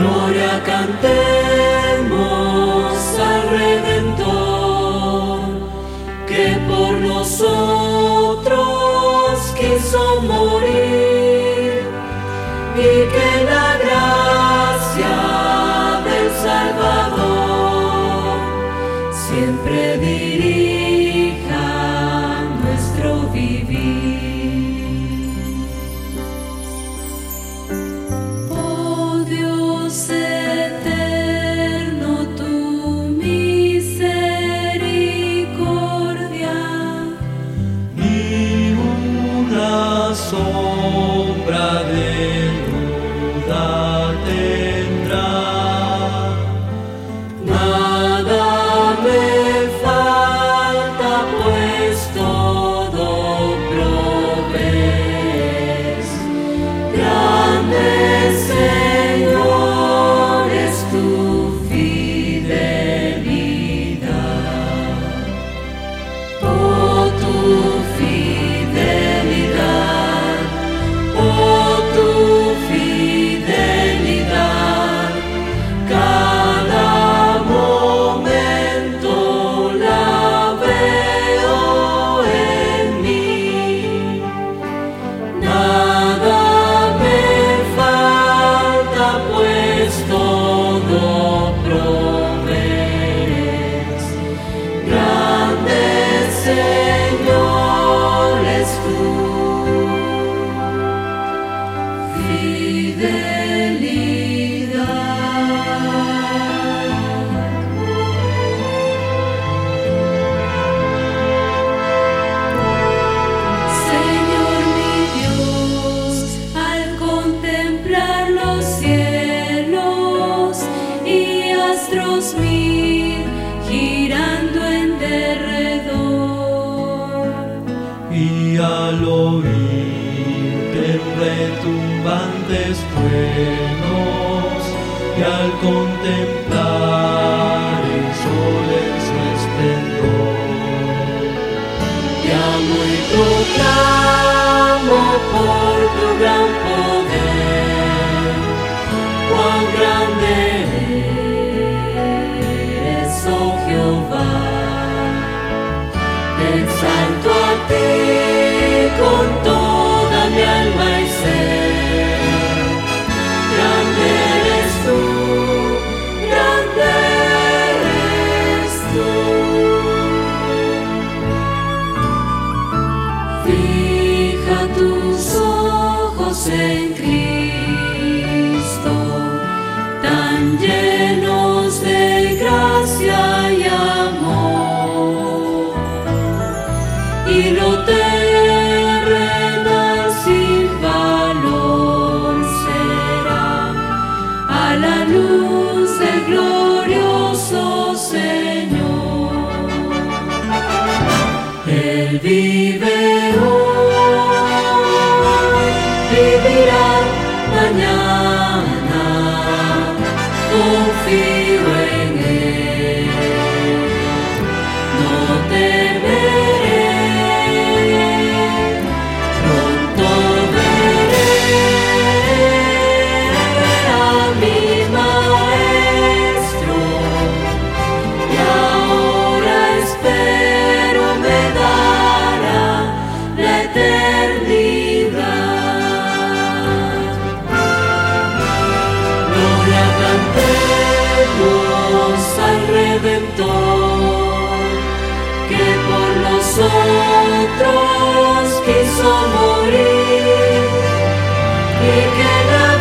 Gloria cantemos al Redentor, que por nosotros quiso morir, y que la gracia del Salvador siempre dirija nuestro vivir. Oh Dios eterno, tu misericordia ni una sombra de duda tendrá. Nada me falta, pues todo provees. Grande, Señor, es tu fidelidad. Oh, tu fidelidad. Oh, tu fidelidad. Cada momento la veo en mí. Nada me falta, pues todo provees. Grande, Señor, es tu Señor mi Dios, al contemplar los cielos y astros mil girando en derredor, Y al oírte retumbantes truenos, y al contemplar el sol en su esplendor, te amo y proclamo por tu gran poder, cuán grande eres, oh Jehová. Te exalto a ti con toda mi alma y ser. Grande eres tú, grande eres tú. Fija tus ojos en Cristo, tan llenos de gracia y amor, y lo terrenal sin valor será a la luz del glorioso Señor. Él vive hoy, vivirá mañana, confío en Él, no temeré, pronto veré a mi Maestro, y ahora espero me dará la eternidad. Gloria cantemos al Redentor, que por nosotros quiso morir, y que la